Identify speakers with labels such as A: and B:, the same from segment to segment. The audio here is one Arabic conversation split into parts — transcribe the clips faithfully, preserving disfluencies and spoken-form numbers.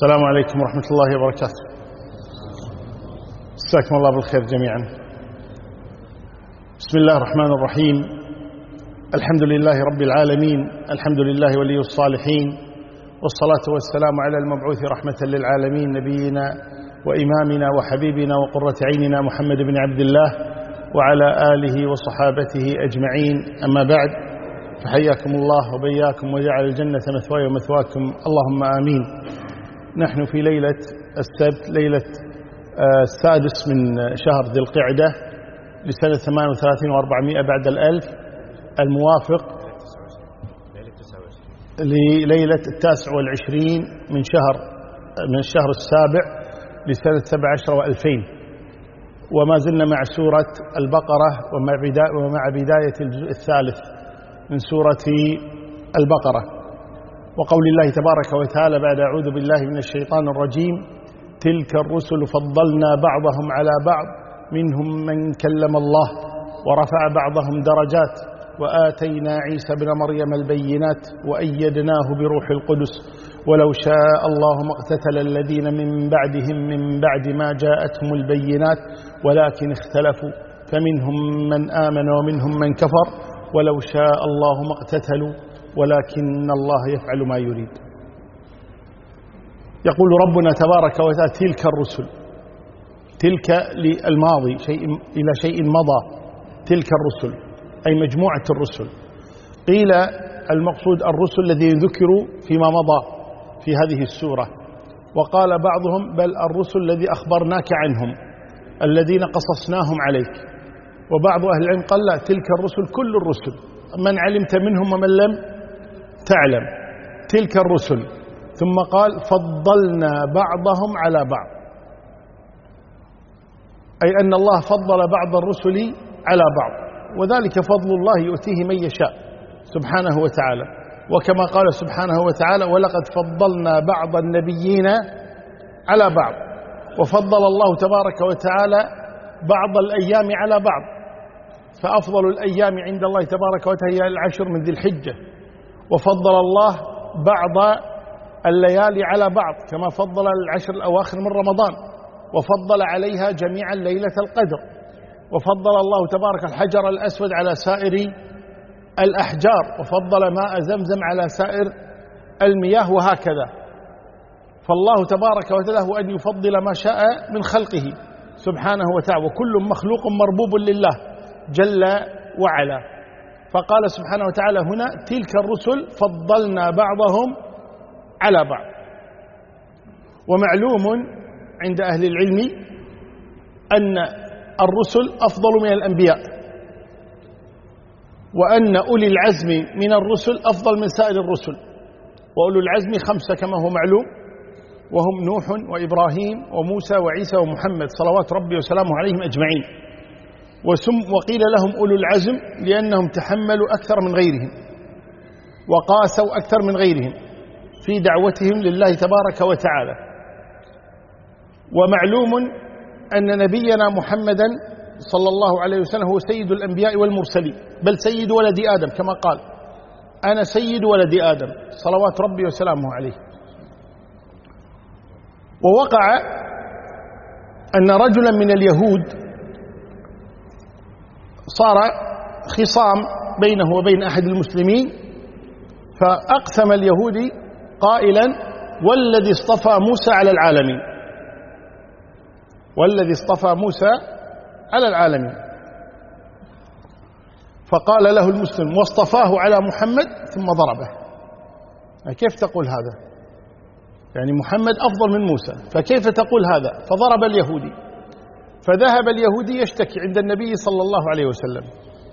A: السلام عليكم ورحمة الله وبركاته. مساكم الله بالخير جميعا. بسم الله الرحمن الرحيم. الحمد لله رب العالمين، الحمد لله ولي الصالحين، والصلاة والسلام على المبعوث رحمة للعالمين نبينا وإمامنا وحبيبنا وقرة عيننا محمد بن عبد الله وعلى آله وصحابته أجمعين. أما بعد، فحياكم الله وبياكم وجعل الجنة مثواي ومثواكم، اللهم آمين. نحن في ليلة السبت، ليلة السادس من شهر ذي القعدة لسنة ثمان وثلاثين وأربعمائة بعد الألف، الموافق لليلة التاسع والعشرين من شهر من الشهر السابع لسنة سبع عشر وألفين. وما زلنا مع سورة البقرة ومع بداية الجزء الثالث من سورة البقرة، وقول الله تبارك وتعالى بعد أعوذ بالله من الشيطان الرجيم: تلك الرسل فضلنا بعضهم على بعض منهم من كلم الله ورفع بعضهم درجات وآتينا عيسى ابن مريم البينات وأيدناه بروح القدس ولو شاء الله ما اقتتل الذين من بعدهم من بعد ما جاءتهم البينات ولكن اختلفوا فمنهم من آمن ومنهم من كفر ولو شاء الله ما اقتتلوا ولكن الله يفعل ما يريد. يقول ربنا تبارك وتعالى: تلك الرسل، تلك للماضي شيء إلى شيء مضى، تلك الرسل أي مجموعة الرسل. قيل المقصود الرسل الذين ذكروا فيما مضى في هذه السورة، وقال بعضهم بل الرسل الذي أخبرناك عنهم الذين قصصناهم عليك، وبعض أهل العلم قال لا، تلك الرسل كل الرسل، من علمت منهم ومن لم تعلم، تلك الرسل. ثم قال: فضلنا بعضهم على بعض، أي أن الله فضل بعض الرسل على بعض، وذلك فضل الله يؤتيه من يشاء سبحانه وتعالى. وكما قال سبحانه وتعالى: ولقد فضلنا بعض النبيين على بعض. وفضل الله تبارك وتعالى بعض الأيام على بعض، فأفضل الأيام عند الله تبارك وتعالى هي العشر من ذي الحجة، وفضل الله بعض الليالي على بعض كما فضل العشر الأواخر من رمضان، وفضل عليها جميعا ليلة القدر، وفضل الله تبارك الحجر الأسود على سائر الأحجار، وفضل ماء زمزم على سائر المياه، وهكذا. فالله تبارك وتعالى هو أن يفضل ما شاء من خلقه سبحانه وتعالى، وكل مخلوق مربوب لله جل وعلا. فقال سبحانه وتعالى هنا: تلك الرسل فضلنا بعضهم على بعض. ومعلوم عند أهل العلم أن الرسل أفضل من الأنبياء، وأن أولي العزم من الرسل أفضل من سائر الرسل. وأولو العزم خمسة كما هو معلوم، وهم نوح وإبراهيم وموسى وعيسى ومحمد صلوات ربي وسلامه عليهم أجمعين. وقيل لهم أولو العزم لأنهم تحملوا أكثر من غيرهم وقاسوا أكثر من غيرهم في دعوتهم لله تبارك وتعالى. ومعلوم أن نبينا محمدا صلى الله عليه وسلم هو سيد الأنبياء والمرسلين، بل سيد ولد آدم كما قال: أنا سيد ولد آدم صلوات ربي وسلامه عليه. ووقع أن رجلا من اليهود صار خصام بينه وبين أحد المسلمين، فأقسم اليهودي قائلا: والذي اصطفى موسى على العالمين، والذي اصطفى موسى على العالمين. فقال له المسلم: واصطفاه على محمد، ثم ضربه. كيف تقول هذا؟ يعني محمد أفضل من موسى، فكيف تقول هذا؟ فضرب اليهودي، فذهب اليهودي يشتكي عند النبي صلى الله عليه وسلم.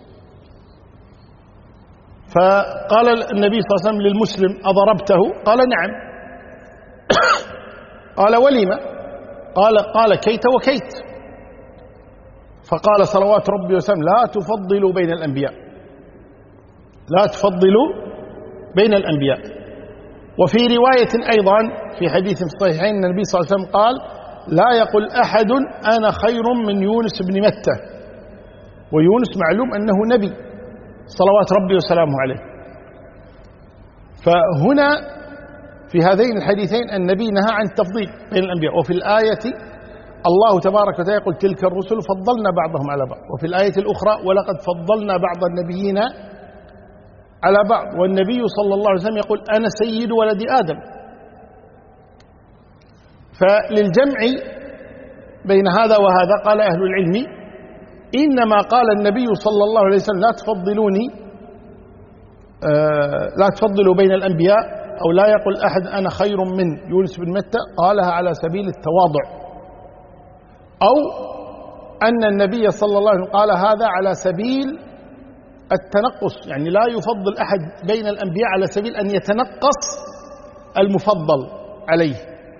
A: فقال النبي صلى الله عليه وسلم للمسلم: أضربته؟ قال: نعم. قال: ولما؟ قال قال كيت وكيت. فقال صلوات ربي وسلم: لا تفضلوا بين الأنبياء، لا تفضلوا بين الأنبياء. وفي رواية أيضا في حديث في الصحيحين النبي صلى الله عليه وسلم قال: لا يقل أحد أنا خير من يونس بن متى. ويونس معلوم أنه نبي صلوات ربي وسلامه عليه. فهنا في هذين الحديثين النبي نهى عن التفضيل بين الأنبياء، وفي الآية الله تبارك وتعالى يقول تلك الرسل فضلنا بعضهم على بعض، وفي الآية الأخرى ولقد فضلنا بعض النبيين على بعض، والنبي صلى الله عليه وسلم يقول أنا سيد ولد آدم. فللجمع بين هذا وهذا قال أهل العلم إنما قال النبي صلى الله عليه وسلم لا تفضلوني آه لا تفضلوا بين الأنبياء، أو لا يقول أحد أنا خير من يونس بن متى، قالها على سبيل التواضع، أو أن النبي صلى الله عليه وسلم قال هذا على سبيل التنقص، يعني لا يفضل أحد بين الأنبياء على سبيل أن يتنقص المفضل عليه،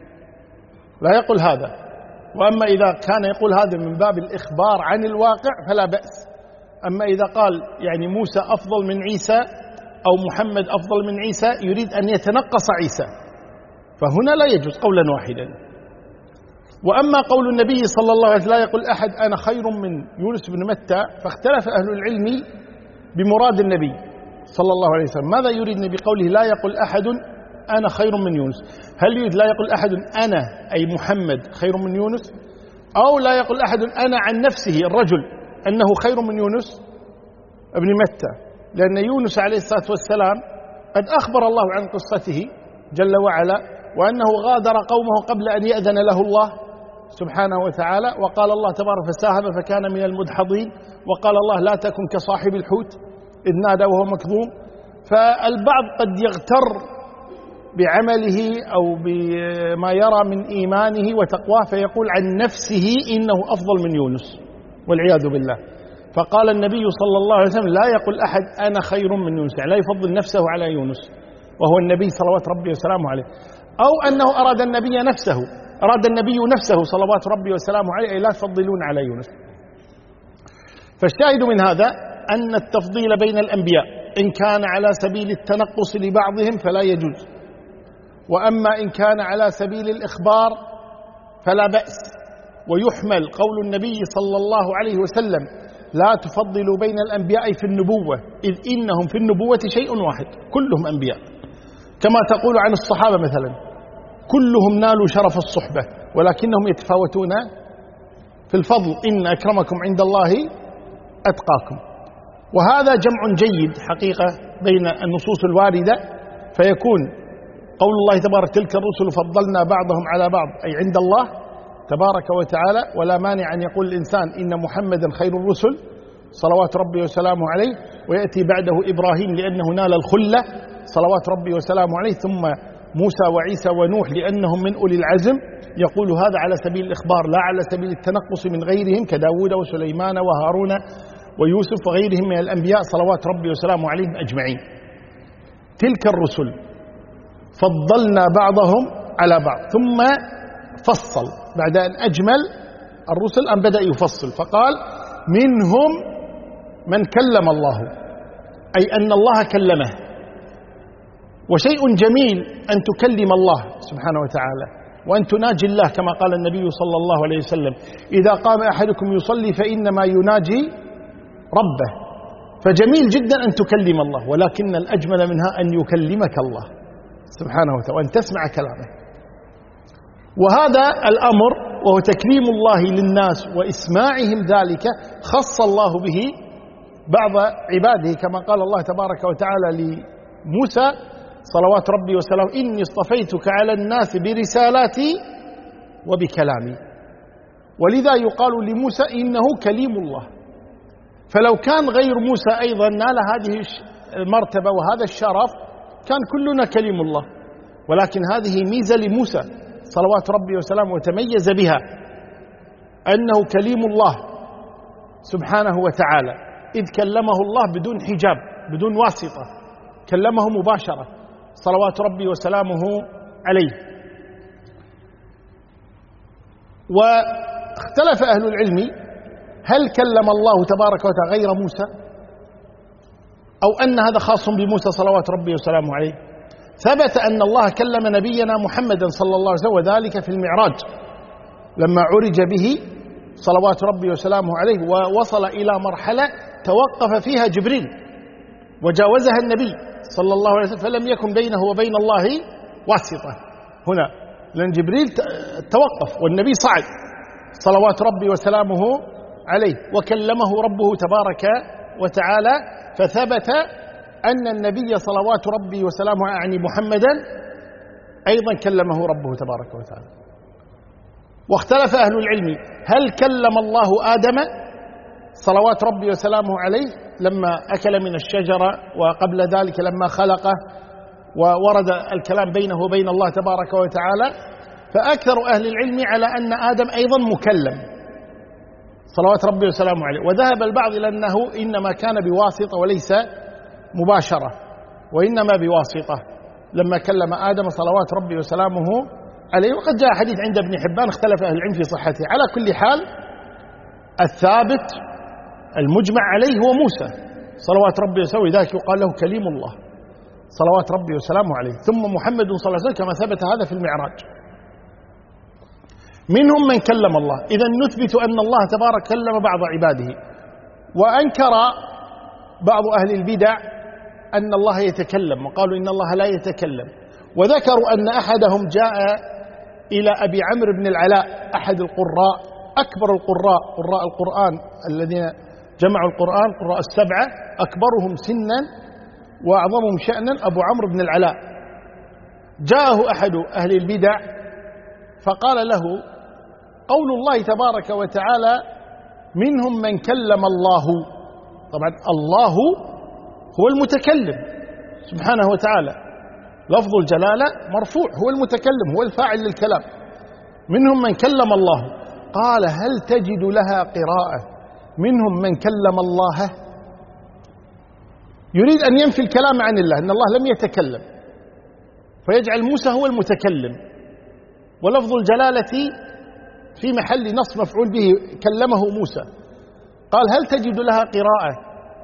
A: لا يقول هذا. وأما إذا كان يقول هذا من باب الإخبار عن الواقع فلا بأس. أما إذا قال يعني موسى أفضل من عيسى أو محمد أفضل من عيسى يريد أن يتنقص عيسى، فهنا لا يجوز قولا واحدا. وأما قول النبي صلى الله عليه وسلم لا يقول أحد أنا خير من يونس بن متى، فاختلف أهل العلم بمراد النبي صلى الله عليه وسلم، ماذا يريد بقوله لا يقول أحد أنا خير من يونس؟ هل يريد لا يقول أحد أنا أي محمد خير من يونس، أو لا يقول أحد أنا عن نفسه الرجل أنه خير من يونس ابن متى؟ لأن يونس عليه الصلاة والسلام قد أخبر الله عن قصته جل وعلا، وأنه غادر قومه قبل أن يأذن له الله سبحانه وتعالى، وقال الله تبارك فساهم فكان من المدحضين، وقال الله لا تكن كصاحب الحوت إذ نادى وهو مكظوم. فالبعض قد يغتر بعمله أو بما يرى من إيمانه وتقواه فيقول عن نفسه إنه أفضل من يونس والعياذ بالله. فقال النبي صلى الله عليه وسلم لا يقول أحد أنا خير من يونس، يعني لا يفضل نفسه على يونس وهو النبي صلوات ربي وسلامه عليه، أو أنه أراد النبي نفسه أراد النبي نفسه صلوات ربي وسلامه عليه لا تفضلون على يونس. فالشاهد من هذا أن التفضيل بين الأنبياء إن كان على سبيل التنقص لبعضهم فلا يجوز، وأما إن كان على سبيل الإخبار فلا بأس. ويحمل قول النبي صلى الله عليه وسلم لا تفضلوا بين الأنبياء في النبوة، إذ إنهم في النبوة شيء واحد كلهم أنبياء، كما تقول عن الصحابة مثلا كلهم نالوا شرف الصحبة ولكنهم يتفاوتون في الفضل، إن أكرمكم عند الله أتقاكم. وهذا جمع جيد حقيقة بين النصوص الواردة، فيكون قول الله تبارك تلك الرسل فضلنا بعضهم على بعض أي عند الله تبارك وتعالى، ولا مانع أن يقول الإنسان إن محمدا خير الرسل صلوات ربي وسلامه عليه، ويأتي بعده إبراهيم لأنه نال الخلة صلوات ربي وسلامه عليه، ثم موسى وعيسى ونوح لأنهم من أولي العزم. يقول هذا على سبيل الإخبار لا على سبيل التنقص من غيرهم كداود وسليمان وهارون ويوسف وغيرهم من الأنبياء صلوات ربي وسلامه عليهم أجمعين. تلك الرسل فضلنا بعضهم على بعض، ثم فصل بعد أن أجمل الرسل أن بدأ يفصل فقال منهم من كلم الله، أي أن الله كلمه. وشيء جميل أن تكلم الله سبحانه وتعالى وأن تناجي الله، كما قال النبي صلى الله عليه وسلم إذا قام أحدكم يصلي فإنما يناجي ربه. فجميل جدا أن تكلم الله، ولكن الأجمل منها أن يكلمك الله سبحانه وتعالى وأن تسمع كلامه. وهذا الأمر وهو تكليم الله للناس وإسماعهم ذلك خص الله به بعض عباده، كما قال الله تبارك وتعالى لموسى صلوات ربي وسلامه إني اصطفيتك على الناس برسالاتي وبكلامي. ولذا يقال لموسى إنه كليم الله. فلو كان غير موسى أيضا نال هذه المرتبة وهذا الشرف كان كلنا كليم الله، ولكن هذه ميزة لموسى صلوات ربي وسلامه وتميز بها أنه كليم الله سبحانه وتعالى، إذ كلمه الله بدون حجاب بدون واسطة، كلمه مباشرة صلوات ربي وسلامه عليه. واختلف أهل العلم هل كلم الله تبارك وتعالى غير موسى أو أن هذا خاص بموسى صلوات ربي وسلامه عليه. ثبت أن الله كلم نبينا محمدا صلى الله عليه وسلم، وذلك في المعراج لما عرج به صلوات ربي وسلامه عليه، ووصل إلى مرحلة توقف فيها جبريل وجاوزها النبي صلى الله عليه وسلم، فلم يكن بينه وبين الله واسطة هنا، لأن جبريل توقف والنبي صعد صلوات ربي وسلامه عليه، وكلمه ربه تبارك وتعالى، فثبت أن النبي صلوات ربي وسلامه يعني محمدا أيضا كلمه ربه تبارك وتعالى. واختلف أهل العلم هل كلم الله آدم صلوات ربي وسلامه عليه لما أكل من الشجرة، وقبل ذلك لما خلقه وورد الكلام بينه وبين الله تبارك وتعالى، فأكثر أهل العلم على أن آدم أيضا مكلم صلوات ربي وسلامه عليه، وذهب البعض إلى أنه إنما كان بواسطة وليس مباشرة، وإنما بواسطة لما كلم آدم صلوات ربي وسلامه عليه. وقد جاء حديث عند ابن حبان اختلف أهل العلم في صحته. على كل حال الثابت المجمع عليه هو موسى صلوات ربي وسلامه، لذلك يقال له كليم الله صلوات ربي وسلامه عليه، ثم محمد صلى الله عليه وسلم كما ثبت هذا في المعراج. منهم من كلم الله، إذا نثبت أن الله تبارك كلم بعض عباده. وأنكر بعض أهل البدع أن الله يتكلم، وقالوا إن الله لا يتكلم، وذكروا أن أحدهم جاء إلى أبي عمرو بن العلاء أحد القراء أكبر القراء قراء القرآن الذين جمعوا القرآن قراء السبعة، أكبرهم سنا وأعظمهم شأنا أبو عمرو بن العلاء. جاءه أحد أهل البدع فقال له قول الله تبارك وتعالى منهم من كلم الله، طبعا الله هو المتكلم سبحانه وتعالى، لفظ الجلالة مرفوع، هو المتكلم هو الفاعل للكلام. منهم من كلم الله، قال هل تجد لها قراءة منهم من كلم الله؟ يريد أن ينفي الكلام عن الله، أن الله لم يتكلم، فيجعل موسى هو المتكلم، ولفظ الجلالة في محل نصب مفعول به كلمه موسى. قال هل تجد لها قراءة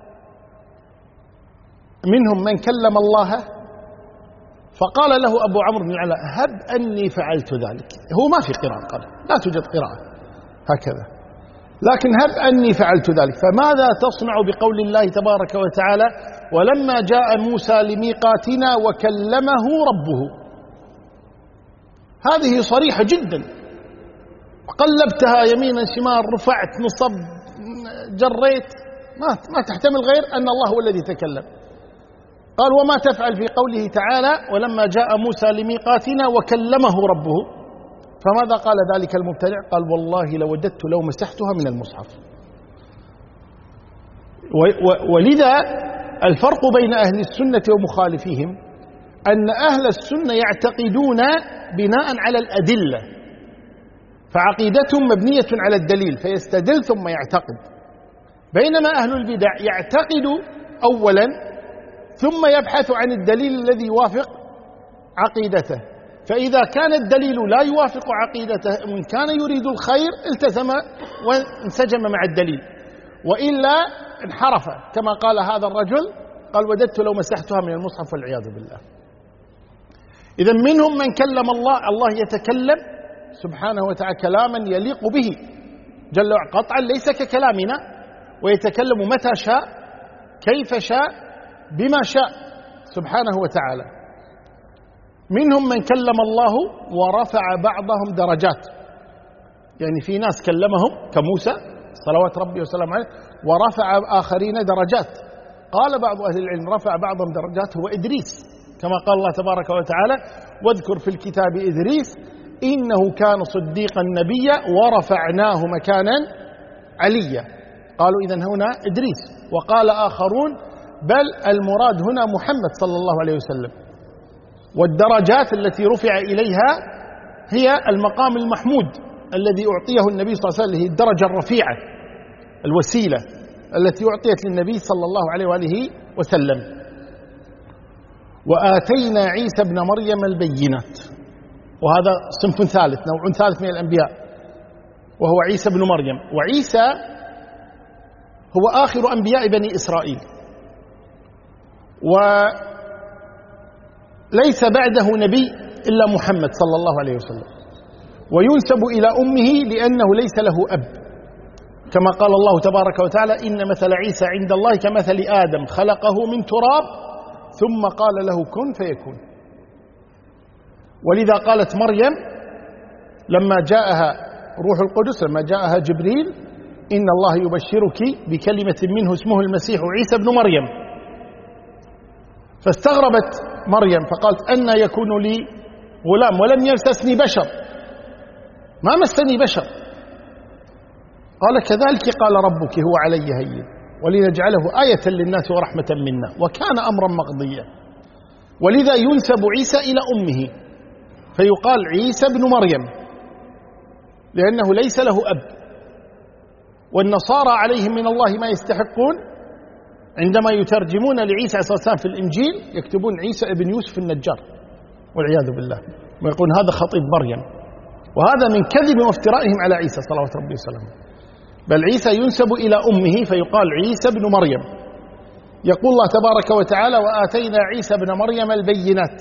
A: منهم من كلم الله؟ فقال له أبو عمرو بن العلاء هب أني فعلت ذلك. هو ما في قراءة، قال لا توجد قراءة هكذا، لكن هب أني فعلت ذلك. فماذا تصنع بقول الله تبارك وتعالى ولما جاء موسى لميقاتنا وكلمه ربه؟ هذه صريحة جدا، قلبتها يمينا شمال، رفعت نصب جريت، ما ما تحتمل غير أن الله هو الذي تكلم. قال وما تفعل في قوله تعالى ولما جاء موسى لميقاتنا وكلمه ربه؟ فماذا قال ذلك المبتدع؟ قال والله لوددت لو مسحتها من المصحف. ولذا الفرق بين أهل السنة ومخالفيهم أن أهل السنة يعتقدون بناء على الأدلة، فعقيدتهم مبنية على الدليل فيستدل ثم يعتقد، بينما أهل البدع يعتقد أولا ثم يبحث عن الدليل الذي يوافق عقيدته، فإذا كان الدليل لا يوافق عقيدته وإن كان يريد الخير التزم وانسجم مع الدليل، وإلا انحرف كما قال هذا الرجل، قال وددت لو مسحتها من المصحف والعياذ بالله. إذا منهم من كلم الله، الله يتكلم سبحانه وتعالى كلاما يليق به جل وعلا قطعا ليس ككلامنا، ويتكلم متى شاء كيف شاء بما شاء سبحانه وتعالى. منهم من كلم الله ورفع بعضهم درجات، يعني في ناس كلمهم كموسى صلوات ربي وسلامه عليه، ورفع آخرين درجات. قال بعض أهل العلم رفع بعضهم درجات هو إدريس، كما قال الله تبارك وتعالى واذكر في الكتاب إدريس إنه كان صديقا نبيا ورفعناه مكانا عليا. قالوا إذن هنا إدريس. وقال آخرون بل المراد هنا محمد صلى الله عليه وسلم، والدرجات التي رفع إليها هي المقام المحمود الذي أعطيه النبي صلى الله عليه وسلم، هي الدرجة الرفيعة الوسيلة التي أعطيت للنبي صلى الله عليه وآله وسلم. وآتينا عيسى ابن مريم البينات، وهذا صنف ثالث، نوع ثالث من الأنبياء، وهو عيسى ابن مريم. وعيسى هو آخر أنبياء بني إسرائيل، وليس بعده نبي إلا محمد صلى الله عليه وسلم، وينسب إلى أمه لأنه ليس له أب، كما قال الله تبارك وتعالى إن مثل عيسى عند الله كمثل آدم خلقه من تراب ثم قال له كن فيكون. ولذا قالت مريم لما جاءها روح القدس، لما جاءها جبريل: إن الله يبشرك بكلمة منه اسمه المسيح عيسى بن مريم. فاستغربت مريم فقالت: أن يكون لي غلام ولم يمسسني بشر، ما مسني بشر. قال: كذلك قال ربك هو علي هين ولنجعله آية للناس ورحمة منا وكان أمرا مقضيا. ولذا ينسب عيسى إلى أمه فيقال عيسى بن مريم لأنه ليس له أب. والنصارى عليهم من الله ما يستحقون عندما يترجمون لعيسى عليه الصلاة والسلام في الإنجيل يكتبون عيسى ابن يوسف النجار والعياذ بالله، ويقولون هذا خطيب مريم، وهذا من كذب وافترائهم على عيسى صلوات ربي وسلامه. بل عيسى ينسب إلى أمه فيقال عيسى بن مريم. يقول الله تبارك وتعالى: وآتينا عيسى بن مريم البينات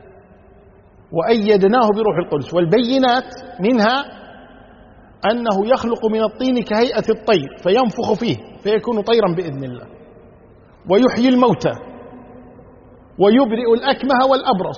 A: وأيدناه بروح القدس. والبينات منها أنه يخلق من الطين كهيئة الطير فينفخ فيه فيكون طيرا بإذن الله، ويحيي الموتى، ويبرئ الأكمه والأبرص،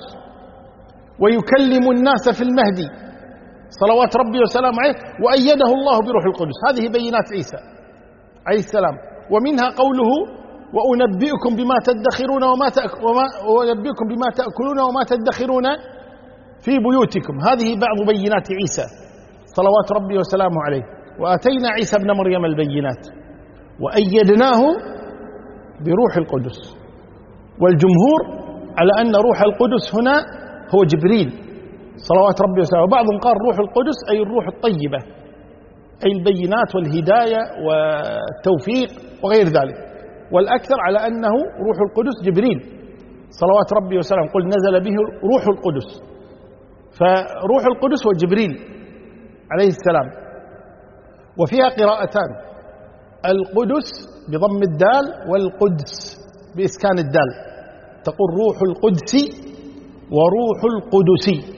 A: ويكلم الناس في المهدي صلوات ربي وسلامه عليه، وأيده الله بروح القدس. هذه بينات عيسى عليه السلام. ومنها قوله: وأنبئكم بما تدخرون وما وأنبئكم بما تأكلون وما تدخرون في بيوتكم. هذه بعض بينات عيسى صلوات ربي وسلامه عليه. وآتينا عيسى ابن مريم البينات وأيدناه بروح القدس. والجمهور على أن روح القدس هنا هو جبريل صلوات ربي وسلامه. وبعضهم قال روح القدس أي الروح الطيبة، أي البينات والهداية والتوفيق وغير ذلك. والأكثر على أنه روح القدس جبريل صلوات ربي وسلامه، قل نزل به روح القدس. فروح القدس هو جبريل عليه السلام. وفيها قراءتان: القدس بضم الدال والقدس بإسكان الدال. تقول روح القدس وروح القدسي.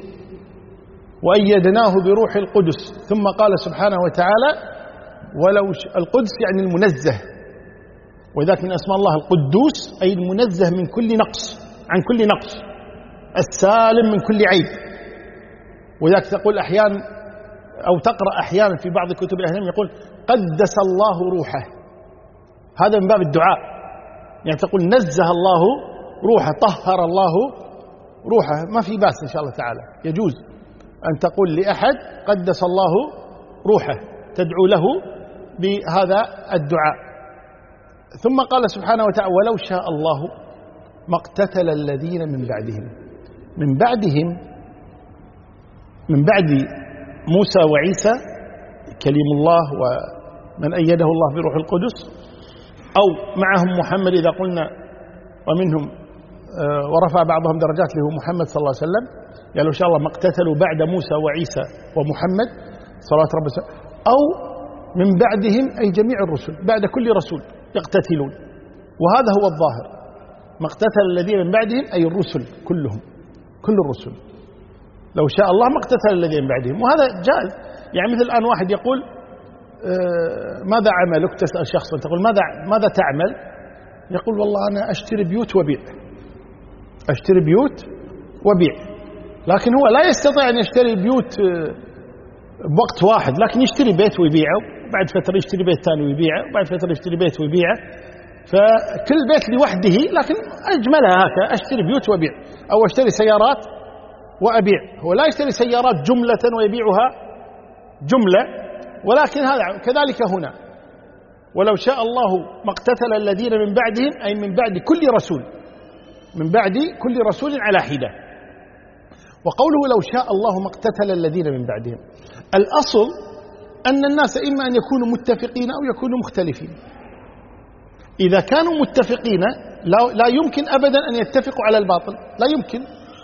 A: وأيدناه بروح القدس. ثم قال سبحانه وتعالى: ولو القدس يعني المنزه، وذاك من أسماء الله القدوس أي المنزه من كل نقص، عن كل نقص، السالم من كل عيب. وذاك تقول أحيانا أو تقرأ أحيانا في بعض كتب الأهل يقول: قدس الله روحه. هذا من باب الدعاء، يعني تقول نزه الله روحه، طهر الله روحه. ما في بأس إن شاء الله تعالى، يجوز أن تقول لأحد قدس الله روحه، تدعو له بهذا الدعاء. ثم قال سبحانه وتعالى: ولو شاء الله ما اقتتل الذين من بعدهم. من بعدهم من بعد موسى وعيسى كليم الله ومن أيده الله بروح القدس، أو معهم محمد إذا قلنا ومنهم ورفع بعضهم درجات له محمد صلى الله عليه وسلم، يعني لو شاء الله ما اقتتلوا بعد موسى وعيسى ومحمد صلوات ربي وسلامه. أو من بعدهم أي جميع الرسل، بعد كل رسول يقتتلون، وهذا هو الظاهر. ما اقتتل الذين من بعدهم أي الرسل كلهم، كل الرسل. لو شاء الله ما اقتتل الذين من بعدهم، وهذا جائز. يعني مثل الآن واحد يقول آه ماذا عملك؟ تسأل شخصا تقول ماذا ماذا تعمل؟ يقول والله أنا أشتري بيوت وبيع، أشتري بيوت وبيع. لكن هو لا يستطيع أن يشتري بيوت بوقت واحد، لكن يشتري بيت ويبيعه، بعد فترة يشتري بيت ثاني ويبيعه، بعد فترة يشتري بيت ويبيعه. فكل بيت لوحده، لكن أجملها هكذا: أشتري بيوت وأبيع، أو أشتري سيارات وأبيع. هو لا يشتري سيارات جملة ويبيعها جملة، ولكن هذا كذلك هنا. ولو شاء الله ما اقتتل الذين من بعدهم أي من بعد كل رسول، من بعد كل رسول على حدة. وقوله لو شاء الله ما اقتتل الذين من بعدهم، الأصل أن الناس إما أن يكونوا متفقين أو يكونوا مختلفين. إذا كانوا متفقين لا يمكن أبدا أن يتفقوا على الباطل، لا يمكن،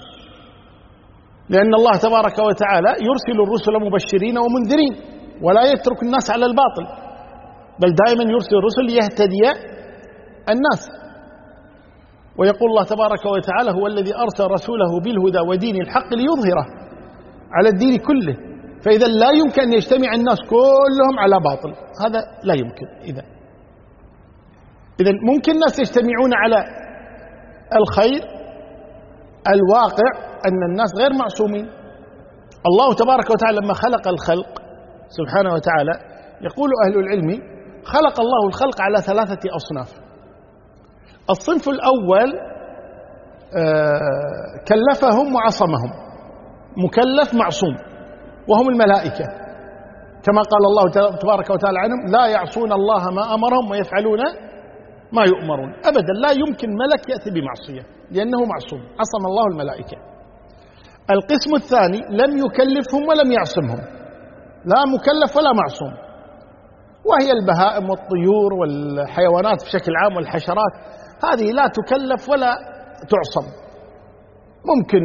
A: لأن الله تبارك وتعالى يرسل الرسل مبشرين ومنذرين ولا يترك الناس على الباطل، بل دائما يرسل الرسل ليهتدي الناس. ويقول الله تبارك وتعالى: هو الذي أرسل رسوله بالهدى ودين الحق ليظهره على الدين كله. فإذا لا يمكن أن يجتمع الناس كلهم على باطل، هذا لا يمكن. إذا إذا ممكن الناس يجتمعون على الخير الواقع أن الناس غير معصومين. الله تبارك وتعالى لما خلق الخلق سبحانه وتعالى، يقول أهل العلم خلق الله الخلق على ثلاثة أصناف. الصنف الأول كلفهم وعصمهم، مكلف معصوم، وهم الملائكة، كما قال الله تبارك وتعالى عنهم لا يعصون الله ما أمرهم ويفعلون ما يؤمرون. أبدا لا يمكن ملك يأتي بمعصية لأنه معصوم، عصم الله الملائكة. القسم الثاني لم يكلفهم ولم يعصمهم، لا مكلف ولا معصوم، وهي البهائم والطيور والحيوانات بشكل عام والحشرات، هذه لا تكلف ولا تعصم. ممكن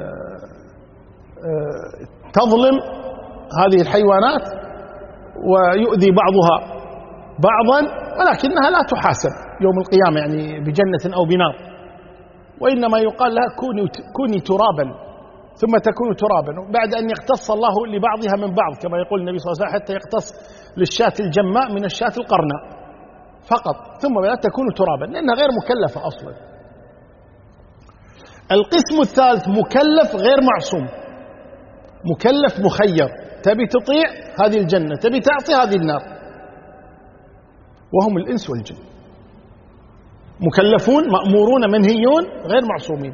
A: تظلم هذه الحيوانات ويؤذي بعضها بعضا، ولكنها لا تحاسب يوم القيامة يعني بجنة أو بنار، وإنما يقال لها كوني, كوني ترابا ثم تكون ترابا، بعد أن يختص الله لبعضها من بعض، كما يقول النبي صلى الله عليه وسلم حتى يختص للشاة الجماء من الشاة القرناء فقط، ثم لا تكون ترابا لأنها غير مكلفة أصلا. القسم الثالث مكلف غير معصوم، مكلف مخير، تبي تطيع هذه الجنة، تبي تعصي هذه النار، وهم الإنس والجن، مكلفون مأمورون منهيون غير معصومين.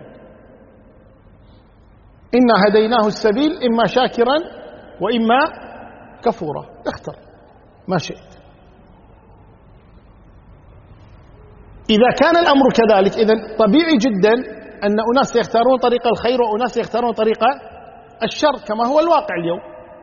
A: إنا هديناه السبيل إما شاكرا وإما كفورا، اختر ما شئت. إذا كان الأمر كذلك إذن طبيعي جدا أن أناس يختارون طريق الخير وأناس يختارون طريق الشر، كما هو الواقع اليوم،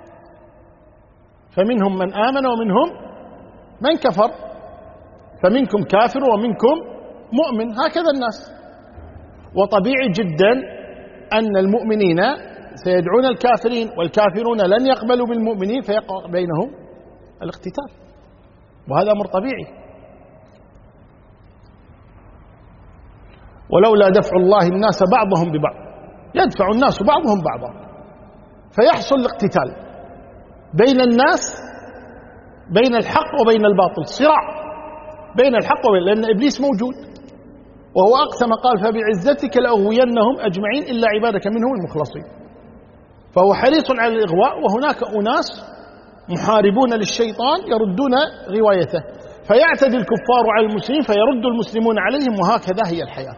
A: فمنهم من آمن ومنهم من كفر، فمنكم كافر ومنكم مؤمن، هكذا الناس. وطبيعي جدا أن المؤمنين سيدعون الكافرين والكافرون لن يقبلوا بالمؤمنين، فيقع بينهم الاقتتال، وهذا أمر طبيعي. ولولا دفع الله الناس بعضهم ببعض يدفع الناس بعضهم بعضا، فيحصل الاقتتال بين الناس، بين الحق وبين الباطل، صراع بين الحق وبين، لأن إبليس موجود وهو أقسم قال فبعزتك لأغوينهم أجمعين إلا عبادك منهم المخلصين، فهو حريص على الإغواء، وهناك أناس محاربون للشيطان يردون روايته، فيعتدي الكفار على المسلمين فيرد المسلمون عليهم، وهكذا هي الحياة.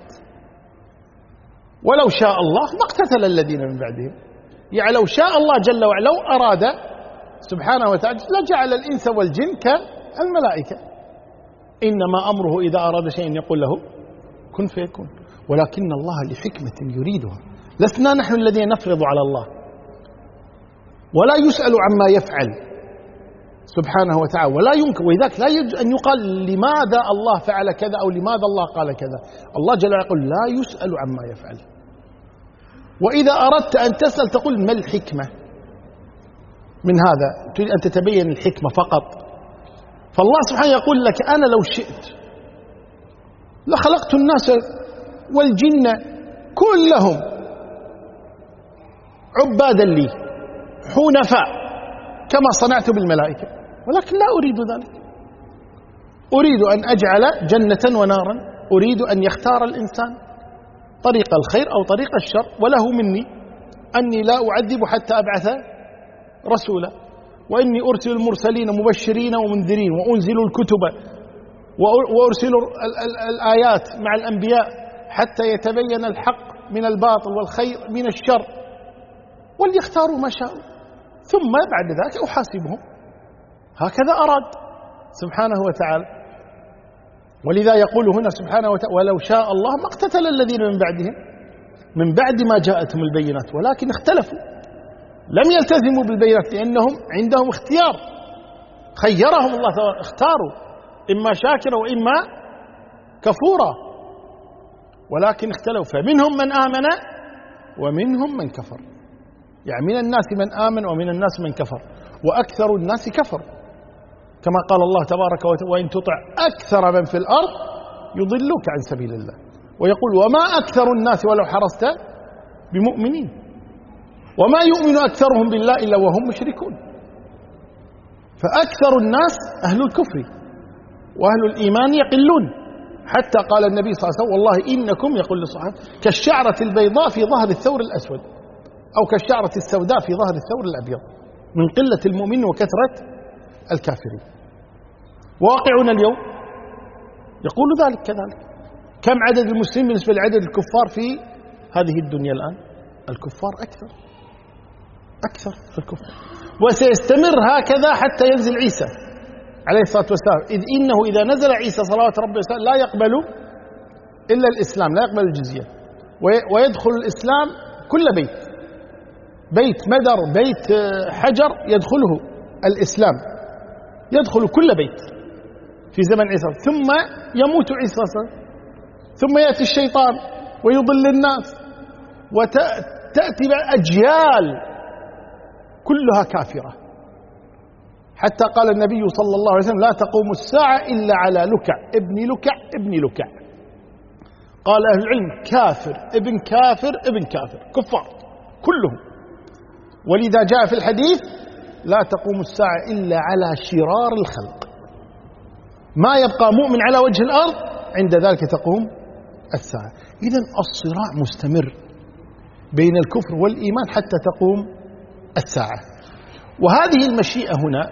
A: ولو شاء الله ما اقتتل الذين من بعدهم، يعني لو شاء الله جل وعلا لو أراد سبحانه وتعالى لجعل الإنس والجن كالملائكة، إنما أمره إذا أراد شيئا يقول له كن فيكون، ولكن الله لحكمة يريدها، لسنا نحن الذين نفرض على الله، ولا يسأل عما يفعل سبحانه وتعالى، ولا يمكن، وإذاك لا يجوز أن يقال لماذا الله فعل كذا أو لماذا الله قال كذا. الله جل وعلا يقول لا يسأل عما يفعل، وإذا أردت أن تسأل تقول ما الحكمة من هذا، تريد أن تتبين الحكمة فقط. فالله سبحانه يقول لك أنا لو شئت لخلقت الناس والجن كلهم عبادا لي حنفاء كما صنعت بالملائكة، ولكن لا أريد ذلك، أريد أن أجعل جنة ونارا، أريد أن يختار الإنسان طريق الخير أو طريق الشر، وله مني أني لا أعذب حتى أبعث رسولا، وإني أرسل المرسلين مبشرين ومنذرين، وأنزل الكتب وأرسل الآيات مع الأنبياء حتى يتبين الحق من الباطل والخير من الشر، وليختاروا ما شاءوا، ثم بعد ذلك أحاسبهم. هكذا أراد سبحانه وتعالى. ولذا يقول هنا سبحانه وتعالى ولو شاء الله ما اقتتل الذين من بعدهم من بعد ما جاءتهم البينات ولكن اختلفوا، لم يلتزموا بالبينات لأنهم عندهم اختيار، خيرهم الله تعالى، اختاروا إما شاكرا وإما كفورا، ولكن اختلفوا، فمنهم من آمن ومنهم من كفر، يعني من الناس من آمن ومن الناس من كفر، وأكثر الناس كفر، كما قال الله تبارك وتعالى وإن تطع أكثر من في الأرض يضلوك عن سبيل الله، ويقول وما أكثر الناس ولو حرصت بمؤمنين، وما يؤمن أكثرهم بالله إلا وهم مشركون. فأكثر الناس أهل الكفر، وأهل الإيمان يقلون، حتى قال النبي صلى الله عليه وسلم والله إنكم يقول للصحابة كالشعرة البيضاء في ظهر الثور الأسود أو كالشعرة السوداء في ظهر الثور الأبيض من قلة المؤمن وكثرة الكافرين. واقعنا اليوم يقول ذلك كذلك. كم عدد المسلمين بالنسبة لعدد الكفار في هذه الدنيا الآن؟ الكفار أكثر أكثر في الكفار، وسيستمر هكذا حتى ينزل عيسى عليه الصلاة والسلام، إذ إنه إذا نزل عيسى صلوات ربي وسلامه لا يقبل إلا الإسلام، لا يقبل الجزية، ويدخل الإسلام كل بيت، بيت مدر بيت حجر يدخله الإسلام، يدخل كل بيت في زمن عيسى، ثم يموت عيسى ثم يأتي الشيطان ويضل الناس وتأتي أجيال كلها كافرة، حتى قال النبي صلى الله عليه وسلم لا تقوم الساعة إلا على لكع ابن لكع ابن لكع. قال أهل العلم كافر ابن كافر ابن كافر، كفار كلهم. ولذا جاء في الحديث لا تقوم الساعة إلا على شرار الخلق، ما يبقى مؤمن على وجه الأرض عند ذلك تقوم الساعة. إذن الصراع مستمر بين الكفر والإيمان حتى تقوم الساعة. وهذه المشيئة هنا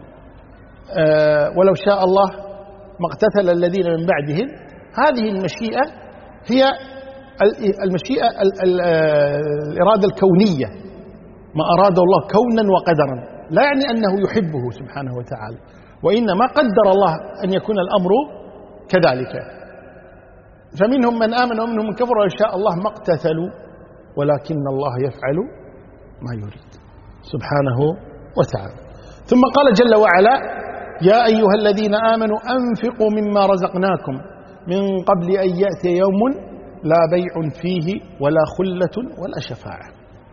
A: آه ولو شاء الله ما اقتتل الذين من بعدهم، هذه المشيئة هي المشيئة الإرادة الكونية، ما أراده الله كونا وقدرا، لا يعني أنه يحبه سبحانه وتعالى، وإنما قدر الله أن يكون الأمر كذلك. فمنهم من آمن ومنهم من كفر، وإن شاء الله ما اقتتلوا ولكن الله يفعل ما يريد سبحانه وتعالى. ثم قال جل وعلا يا أيها الذين آمنوا أنفقوا مما رزقناكم من قبل أن يأتي يوم لا بيع فيه ولا خلة ولا شفاعة.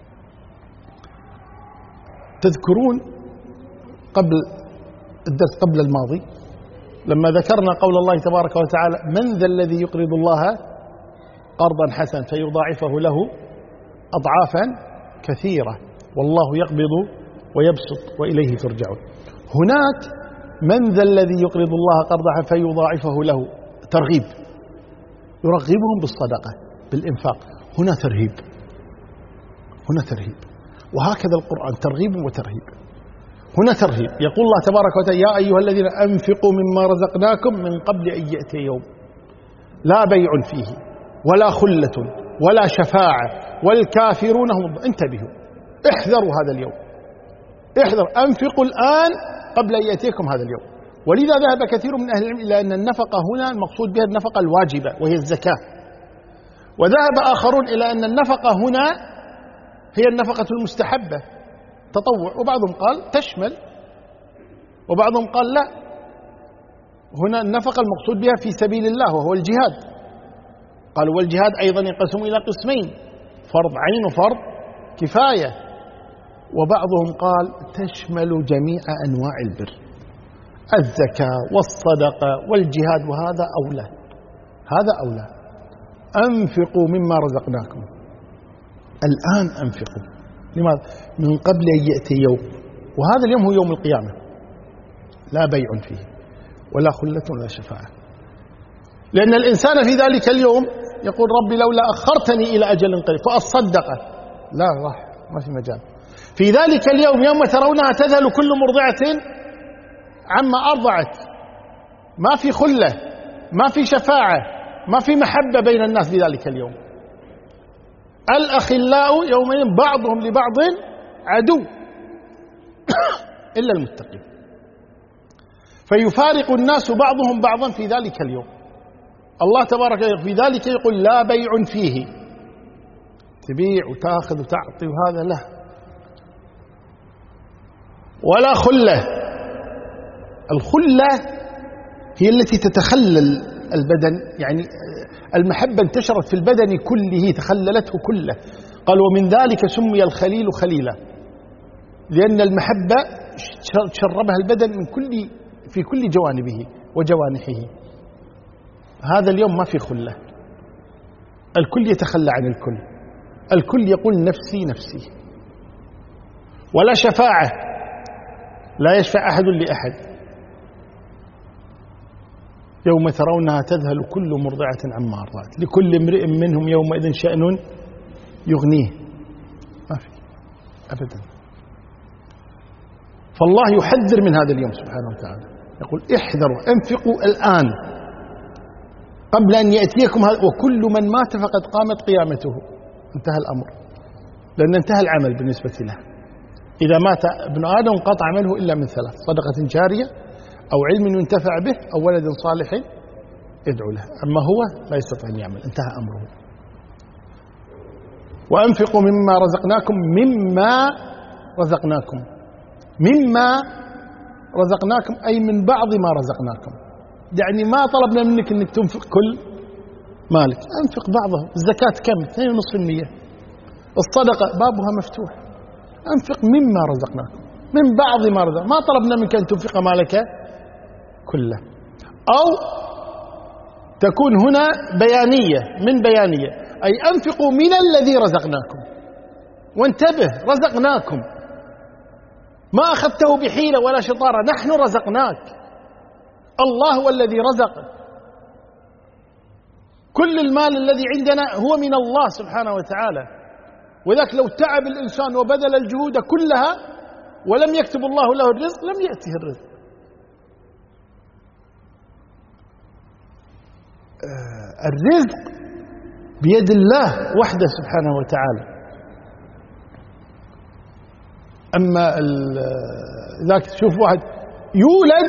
A: تذكرون قبل الدرس قبل الماضي لما ذكرنا قول الله تبارك وتعالى من ذا الذي يقرض الله قرضا حسنا فيضاعفه له أضعافا كثيرة والله يقبض ويبسط وإليه ترجعون. هناك من ذا الذي يقرض الله قرضا فيضاعفه له ترغيب، يرغبهم بالصدقة بالإنفاق، هنا ترهيب، هنا ترهيب. وهكذا القرآن ترغيب وترهيب. هنا ترهيب، يقول الله تبارك وتعالى يا أيها الذين أنفقوا مما رزقناكم من قبل أن يأتي يوم لا بيع فيه ولا خلة ولا شفاعة والكافرون هم. انتبهوا، احذروا هذا اليوم، احذر، أنفقوا الآن قبل أن يأتيكم هذا اليوم. ولذا ذهب كثير من أهل العلم إلى أن النفقة هنا المقصود بها النفقة الواجبة وهي الزكاة، وذهب آخرون إلى أن النفقة هنا هي النفقة المستحبة تطوع، وبعضهم قال تشمل وبعضهم قال لا، هنا النفقة المقصود بها في سبيل الله وهو الجهاد. قالوا والجهاد أيضا ينقسم إلى قسمين، فرض عين وفرض كفاية. وبعضهم قال تشمل جميع أنواع البر، الزكاة والصدقة والجهاد، وهذا أولى، هذا أولى. أنفقوا مما رزقناكم، الآن أنفقوا. لماذا؟ من قبل أن يأتي يوم، وهذا اليوم هو يوم القيامة لا بيع فيه ولا خلة ولا شفاعة، لأن الإنسان في ذلك اليوم يقول ربي لولا أخرتني إلى أجل قريب فأصدق، لا راح ما في مجال. في ذلك اليوم يوم ترونها تذهل كل مرضعة عما أرضعت، ما في خلة، ما في شفاعة، ما في محبة بين الناس في ذلك اليوم. الأخلاء يومئذ بعضهم لبعض عدو إلا المتقين، فيفارق الناس بعضهم بعضا في ذلك اليوم. الله تبارك وتعالى في ذلك يقول لا بيع فيه، تبيع وتاخذ وتعطي وهذا له، ولا خلة. الخلة هي التي تتخلل البدن، يعني المحبة انتشرت في البدن كله، تخللته كله. قال ومن ذلك سمي الخليل خليلا، لأن المحبة شربها البدن من كل في كل جوانبه وجوانحه. هذا اليوم ما في خلة، الكل يتخلى عن الكل، الكل يقول نفسي نفسي. ولا شفاعة، لا يشفع أحد لأحد. يوم ترونها تذهل كل مرضعة عما أرضعت لكل امرئ منهم يومئذ شأن يغنيه. ما في أبدا. فالله يحذر من هذا اليوم سبحانه وتعالى، يقول احذروا انفقوا الآن قبل أن يأتيكم هذا، وكل من مات فقد قامت قيامته. انتهى الأمر، لأن انتهى العمل بالنسبة له. إذا مات ابن آدم انقطع عمله إلا من ثلاث: صدقة جارية، أو علم ينتفع به، أو ولد صالح يدعو له. أما هو لا يستطيع أن يعمل، انتهى أمره. وأنفقوا مما رزقناكم مما رزقناكم مما رزقناكم أي من بعض ما رزقناكم، يعني ما طلبنا منك أنك تنفق كل مالك، أنفق بعضه. الزكاة كم؟ اثنين ونصف المية. الصدقة بابها مفتوح، أنفق مما رزقناكم من بعض ما رزقناكم، ما طلبنا منك أن تنفق مالك كله. أو تكون هنا بيانية من بيانية، أي أنفقوا من الذي رزقناكم. وانتبه، رزقناكم، ما أخذته بحيلة ولا شطارة، نحن رزقناك. الله هو الذي رزقك. كل المال الذي عندنا هو من الله سبحانه وتعالى. وذلك لو تعب الإنسان وبذل الجهود كلها ولم يكتب الله له الرزق لم يأته الرزق. الرزق بيد الله وحده سبحانه وتعالى. أما ذاك تشوف واحد يولد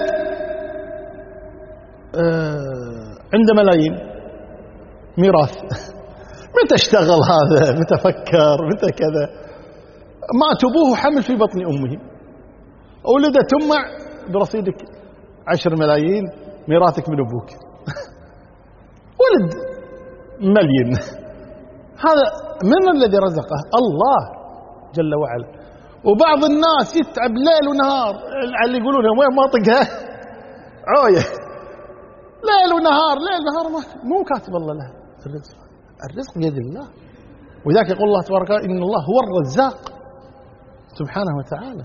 A: عنده ملايين ميراث، متى اشتغل هذا؟ متى فكر؟ متى كذا؟ مات أبوه حمل في بطن أمه، ولدت أمه برصيدك عشر ملايين ميراثك من أبوك. ولد مليون. هذا من الذي رزقه؟ الله جل وعلا. وبعض الناس يتعب ليل ونهار، اللي يقولون وين ما طقها عوية، ليل ونهار ليل ونهار، مو كاتب الله له الرزق. الرزق بيد الله. وذاك يقول الله تبارك وتعالى إن الله هو الرزاق سبحانه وتعالى.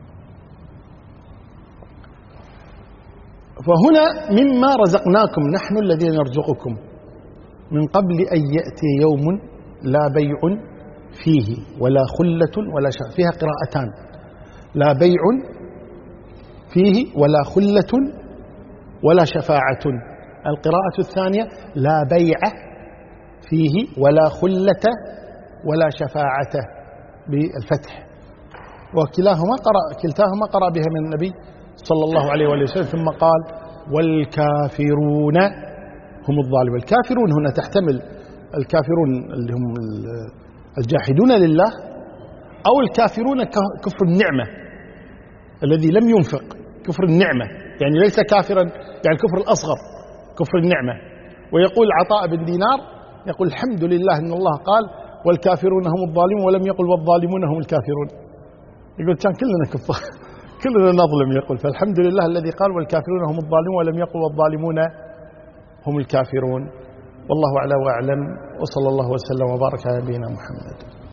A: فهنا مما رزقناكم نحن الذين نرزقكم من قبل أن يأتي يوم لا بيع فيه ولا خلة ولا شفاعة. فيها قراءتان: لا بيع فيه ولا خلة ولا شفاعة. القراءة الثانية: لا بيع فيه ولا خلة ولا شفاعة بالفتح. وكلاهما قرأ كلتاهما قرأ بها من النبي صلى الله عليه وآله وسلم. ثم قال: والكافرون هم الظالمون. الكافرون هنا تحتمل الكافرون اللي هم الجاحدون لله، أو الكافرون كفر النعمة الذي لم ينفق، كفر النعمة يعني ليس كافرا، يعني الكفر الأصغر كفر النعمة. ويقول عطاء بن دينار يقول: الحمد لله أن الله قال والكافرون هم الظالمون ولم يقل والظالمون هم الكافرون. يقول كان كلنا كفار كلنا نظلم، يقول فالحمد لله الذي قال والكافرون هم الظالمون ولم يقل والظالمون هم الكافرون. والله أعلى وأعلم، وصلى الله وسلم وبارك على نبينا محمد.